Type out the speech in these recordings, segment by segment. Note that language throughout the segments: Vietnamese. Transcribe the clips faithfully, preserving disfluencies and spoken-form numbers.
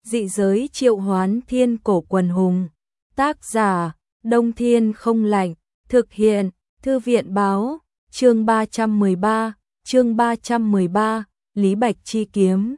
Dị giới triệu hoán thiên cổ quần hùng. Tác giả, Đông Thiên không lạnh. Thực hiện, Thư viện báo. Chương ba trăm mười ba, chương ba trăm mười ba, Lý Bạch chi kiếm.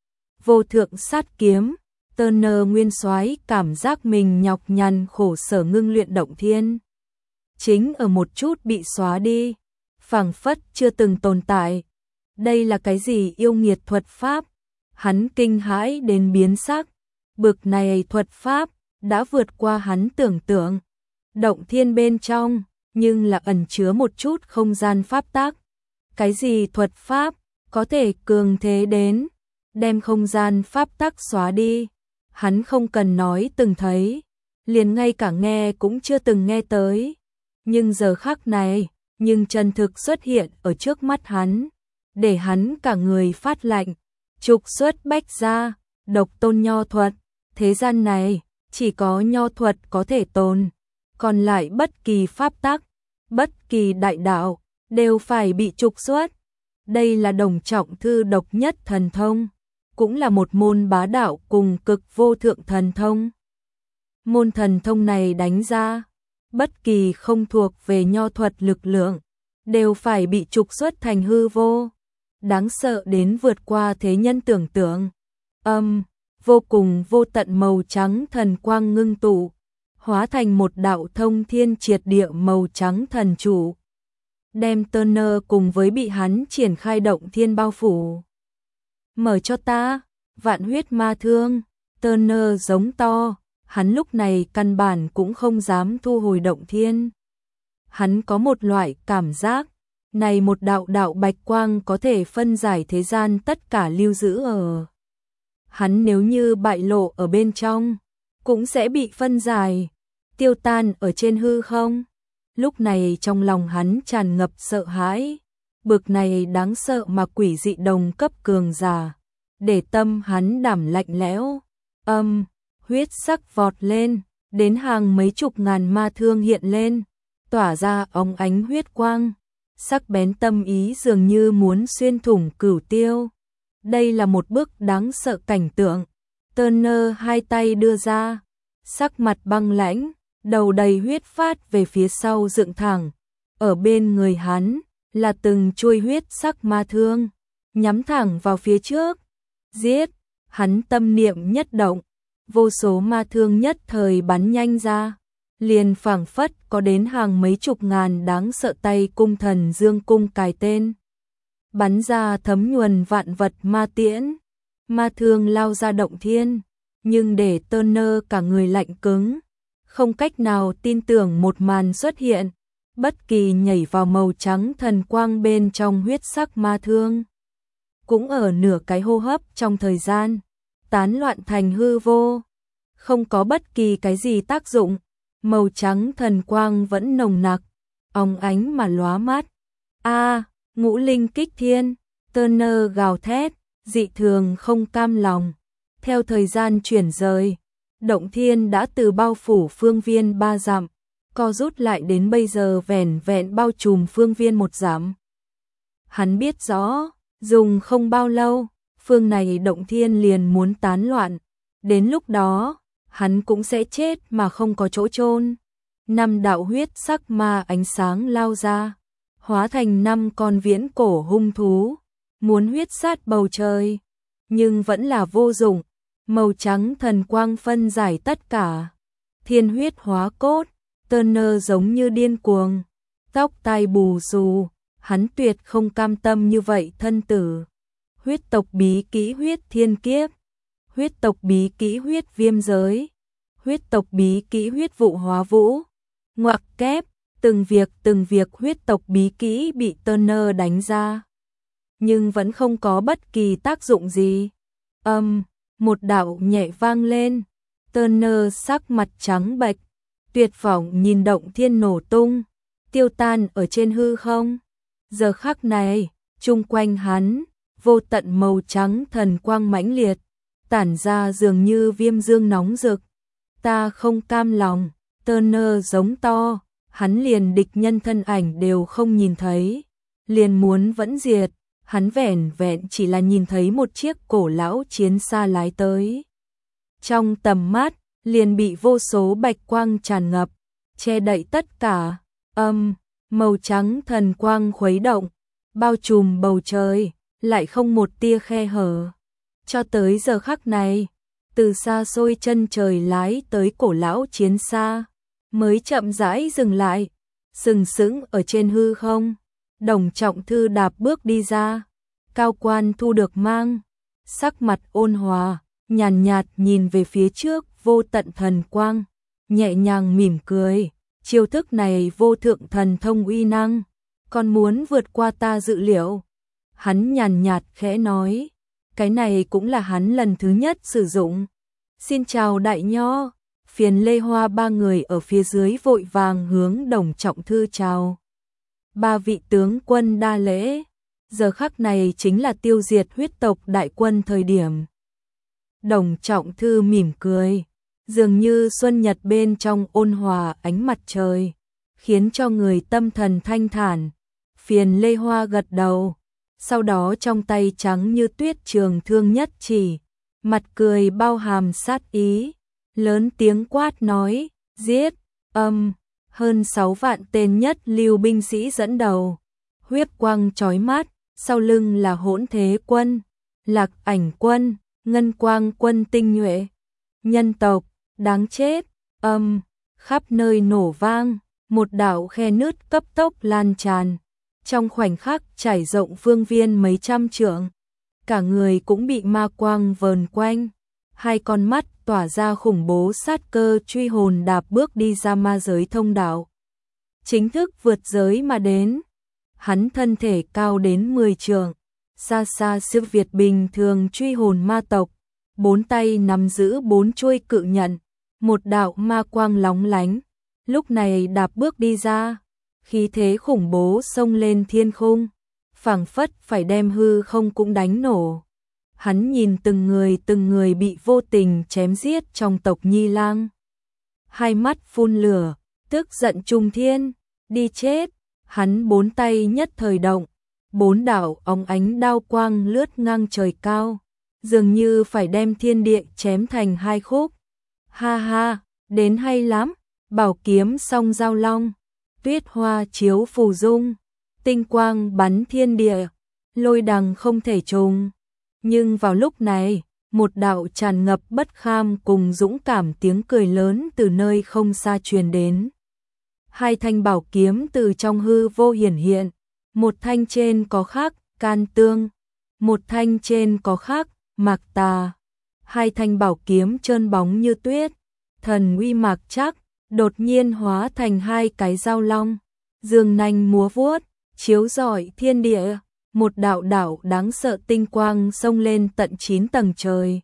Vô thượng sát kiếm, Turner nguyên soái cảm giác mình nhọc nhằn khổ sở ngưng luyện động thiên. Chính ở một chút bị xóa đi, phảng phất chưa từng tồn tại. Đây là cái gì yêu nghiệt thuật pháp? Hắn kinh hãi đến biến sắc. Bực này thuật pháp đã vượt qua hắn tưởng tượng. Động thiên bên trong, nhưng là ẩn chứa một chút không gian pháp tắc. Cái gì thuật pháp có thể cường thế đến đem không gian pháp tắc xóa đi? Hắn không cần nói từng thấy, liền ngay cả nghe cũng chưa từng nghe tới. Nhưng giờ khắc này, nhưng chân thực xuất hiện ở trước mắt hắn, để hắn cả người phát lạnh. Trục xuất bách gia, độc tôn nho thuật, thế gian này chỉ có nho thuật có thể tồn, còn lại bất kỳ pháp tắc, bất kỳ đại đạo đều phải bị trục xuất. Đây là đồng trọng thư độc nhất thần thông, cũng là một môn bá đạo cùng cực vô thượng thần thông. Môn thần thông này đánh ra, bất kỳ không thuộc về nho thuật lực lượng đều phải bị trục xuất thành hư vô. Đáng sợ đến vượt qua thế nhân tưởng tượng. Âm, vô cùng vô tận màu trắng thần quang ngưng tụ, hóa thành một đạo thông thiên triệt địa màu trắng thần trụ, đem Turner cùng với bị hắn triển khai động thiên bao phủ. Mở cho ta, vạn huyết ma thương. Turner giống to, hắn lúc này căn bản cũng không dám thu hồi động thiên. Hắn có một loại cảm giác, này một đạo đạo bạch quang có thể phân giải thế gian tất cả lưu giữ ở. Hắn nếu như bại lộ ở bên trong, cũng sẽ bị phân giải, tiêu tan ở trên hư không. Lúc này trong lòng hắn tràn ngập sợ hãi, bực này đáng sợ mà quỷ dị đồng cấp cường giả, để tâm hắn đảm lạnh lẽo. Âm, huyết sắc vọt lên, đến hàng mấy chục ngàn ma thương hiện lên, tỏa ra óng ánh huyết quang. Sắc bén tâm ý dường như muốn xuyên thủng cửu tiêu. Đây là một bước đáng sợ cảnh tượng. Turner hai tay đưa ra, sắc mặt băng lãnh, đầu đầy huyết phát về phía sau dựng thẳng. Ở bên người hắn là từng chuôi huyết sắc ma thương, nhắm thẳng vào phía trước. Giết! Hắn tâm niệm nhất động, vô số ma thương nhất thời bắn nhanh ra. Liền phảng phất có đến hàng mấy chục ngàn đáng sợ tay cung thần dương cung cài tên, bắn ra thấm nhuần vạn vật ma tiễn. Ma thương lao ra động thiên, nhưng để Turner cả người lạnh cứng, không cách nào tin tưởng một màn xuất hiện. Bất kỳ nhảy vào màu trắng thần quang bên trong huyết sắc ma thương, cũng ở nửa cái hô hấp trong thời gian tán loạn thành hư vô, không có bất kỳ cái gì tác dụng. Màu trắng thần quang vẫn nồng nặc, óng ánh mà lóa mắt. A, ngũ linh kích thiên. Turner gào thét, dị thường không cam lòng. Theo thời gian chuyển rời, động thiên đã từ bao phủ phương viên ba dặm, co rút lại đến bây giờ vẻn vẹn bao trùm phương viên một dặm. Hắn biết rõ, dùng không bao lâu, phương này động thiên liền muốn tán loạn. Đến lúc đó, hắn cũng sẽ chết mà không có chỗ chôn. Năm đạo huyết sắc ma ánh sáng lao ra, hóa thành năm con viễn cổ hung thú, muốn huyết sát bầu trời, nhưng vẫn là vô dụng. Màu trắng thần quang phân giải tất cả, thiên huyết hóa cốt. Turner giống như điên cuồng, tóc tai bù xù, hắn tuyệt không cam tâm như vậy thân tử. Huyết tộc bí kỹ huyết thiên kiếp, huyết tộc bí kỹ huyết viêm giới, huyết tộc bí kỹ huyết vụ hóa vũ. Ngoặc kép, từng việc từng việc huyết tộc bí kỹ bị Turner đánh ra, nhưng vẫn không có bất kỳ tác dụng gì. Âm, một đạo nhẹ vang lên, Turner sắc mặt trắng bệch, tuyệt vọng nhìn động thiên nổ tung, tiêu tan ở trên hư không. Giờ khắc này, chung quanh hắn, vô tận màu trắng thần quang mãnh liệt, tản ra dường như viêm dương nóng rực. Ta không cam lòng, Turner giống to, hắn liền địch nhân thân ảnh đều không nhìn thấy, liền muốn vẫn diệt. Hắn vẻn vẹn chỉ là nhìn thấy một chiếc cổ lão chiến xa lái tới. trong tầm mắt liền bị vô số bạch quang tràn ngập, che đậy tất cả. Âm, màu trắng thần quang khuấy động, bao trùm bầu trời, lại không một tia khe hở. Cho tới giờ khắc này, từ xa xôi chân trời lái tới cổ lão chiến xa, mới chậm rãi dừng lại, sừng sững ở trên hư không. Đồng Trọng Thư đạp bước đi ra, cao quan thu được mang, sắc mặt ôn hòa, nhàn nhạt nhìn về phía trước vô tận thần quang, nhẹ nhàng mỉm cười, chiêu thức này vô thượng thần thông uy năng, còn muốn vượt qua ta dự liệu. Hắn nhàn nhạt khẽ nói, cái này cũng là hắn lần thứ nhất sử dụng. Xin chào đại nho, Phiền Lê Hoa ba người ở phía dưới vội vàng hướng Đồng Trọng Thư chào. Ba vị tướng quân đa lễ, giờ khắc này chính là tiêu diệt huyết tộc đại quân thời điểm. Đồng Trọng Thư mỉm cười, dường như xuân nhật bên trong ôn hòa ánh mặt trời, khiến cho người tâm thần thanh thản. Phiền Lê Hoa gật đầu, sau đó trong tay trắng như tuyết trường thương nhất chỉ, mặt cười bao hàm sát ý, lớn tiếng quát nói, giết. Âm, hơn sáu vạn tên nhất lưu binh sĩ dẫn đầu, huyết quang chói mắt, sau lưng là Hỗn Thế quân, Lạc Ảnh quân, Ngân Quang quân tinh nhuệ. Nhân tộc, đáng chết. Âm, khắp nơi nổ vang, một đạo khe nứt cấp tốc lan tràn, trong khoảnh khắc trải rộng phương viên mấy trăm trượng. Cả người cũng bị ma quang vờn quanh, hai con mắt tỏa ra khủng bố sát cơ, truy hồn đạp bước đi ra ma giới thông đạo, chính thức vượt giới mà đến. Hắn thân thể cao đến mười trượng, xa xa siêu việt bình thường truy hồn ma tộc, bốn tay nắm giữ bốn chuôi cự nhận, một đạo ma quang lóng lánh, lúc này đạp bước đi ra, khí thế khủng bố xông lên thiên khung, phảng phất phải đem hư không cũng đánh nổ. Hắn nhìn từng người từng người bị vô tình chém giết trong tộc Nhi Lang, hai mắt phun lửa, tức giận trung thiên, đi chết. Hắn bốn tay nhất thời động, bốn đạo óng ánh đao quang lướt ngang trời cao, dường như phải đem thiên địa chém thành hai khúc. Ha ha, đến hay lắm, bảo kiếm song giao long, tuyết hoa chiếu phù dung, tinh quang bắn thiên địa, lôi đằng không thể trùng. Nhưng vào lúc này, một đạo tràn ngập bất kham cùng dũng cảm tiếng cười lớn từ nơi không xa truyền đến. Hai thanh bảo kiếm từ trong hư vô hiển hiện, một thanh trên có khắc Can Tương, một thanh trên có khắc Mạc Tà. Hai thanh bảo kiếm trơn bóng như tuyết, thần uy mạc chắc, đột nhiên hóa thành hai cái dao long, dương nanh múa vuốt, chiếu rọi thiên địa, một đạo đạo đáng sợ tinh quang xông lên tận chín tầng trời.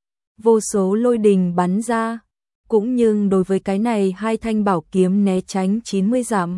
Vô số lôi đình bắn ra, cũng nhưng đối với cái này hai thanh bảo kiếm né tránh chín mươi dặm.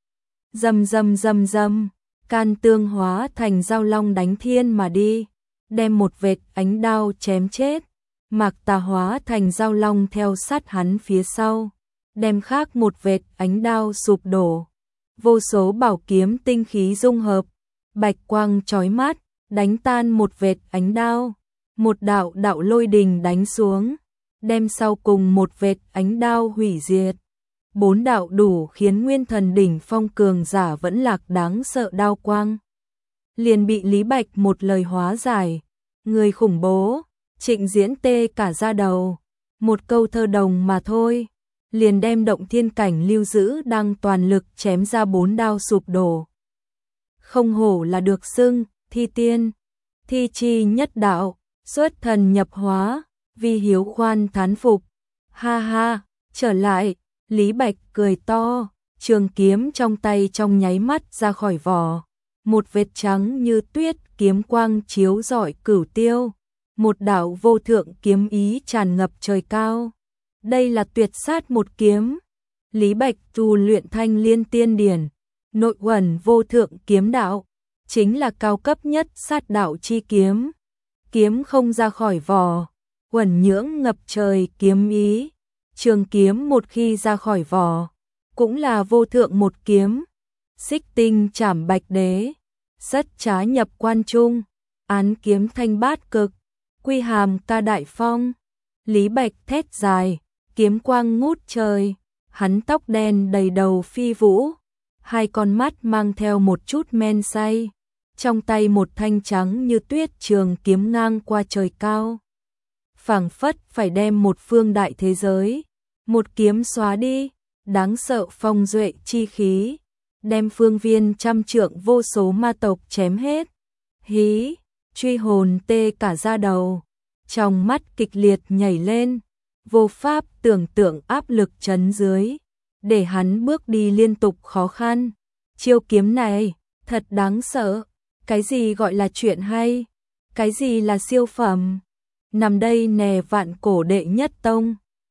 Rầm rầm rầm rầm, Can Tương hóa thành dao long đánh thiên mà đi, đem một vệt ánh đao chém chết. Mạc Tà hóa thành dao long theo sát hắn phía sau, đem khác một vệt ánh đao sụp đổ. Vô số bảo kiếm tinh khí dung hợp, bạch quang chói mắt, đánh tan một vệt ánh đao, một đạo đạo lôi đình đánh xuống, đem sau cùng một vệt ánh đao hủy diệt. Bốn đạo đủ khiến nguyên thần đỉnh phong cường giả vẫn lạc đáng sợ đao quang, liền bị Lý Bạch một lời hóa giải. Người khủng bố, Trịnh Diễn tê cả da đầu, một câu thơ đồng mà thôi, liền đem động thiên cảnh lưu giữ đang toàn lực chém ra bốn đao sụp đổ. Không hổ là được xưng thi tiên, thi chi nhất đạo, xuất thần nhập hóa, Vi Hiếu khoan thán phục. Ha ha, trở lại. Lý Bạch cười to, trường kiếm trong tay trong nháy mắt ra khỏi vỏ, một vệt trắng như tuyết kiếm quang chiếu rọi cửu tiêu, một đạo vô thượng kiếm ý tràn ngập trời cao. Đây là tuyệt sát một kiếm. Lý Bạch tu luyện Thanh Liên Tiên Điển, nội uẩn vô thượng kiếm đạo, chính là cao cấp nhất sát đạo chi kiếm. Kiếm không ra khỏi vỏ, uẩn nhưỡng ngập trời kiếm ý. Trường kiếm một khi ra khỏi vỏ, cũng là vô thượng một kiếm. Xích tinh chảm bạch đế, sất trá nhập quan trung, án kiếm thanh bát cực, quy hàm ca đại phong. Lý Bạch thét dài, kiếm quang ngút trời, hắn tóc đen đầy đầu phi vũ, hai con mắt mang theo một chút men say, trong tay một thanh trắng như tuyết trường kiếm ngang qua trời cao. Phảng phất phải đem một phương đại thế giới, một kiếm xóa đi, đáng sợ phong duệ chi khí, đem phương viên trăm trượng vô số ma tộc chém hết. Hí, truy hồn tê cả da đầu, trong mắt kịch liệt nhảy lên, vô pháp tưởng tượng áp lực chấn dưới, để hắn bước đi liên tục khó khăn. Chiêu kiếm này, thật đáng sợ, cái gì gọi là chuyện hay, cái gì là siêu phẩm, nằm đây nè vạn cổ đệ nhất tông.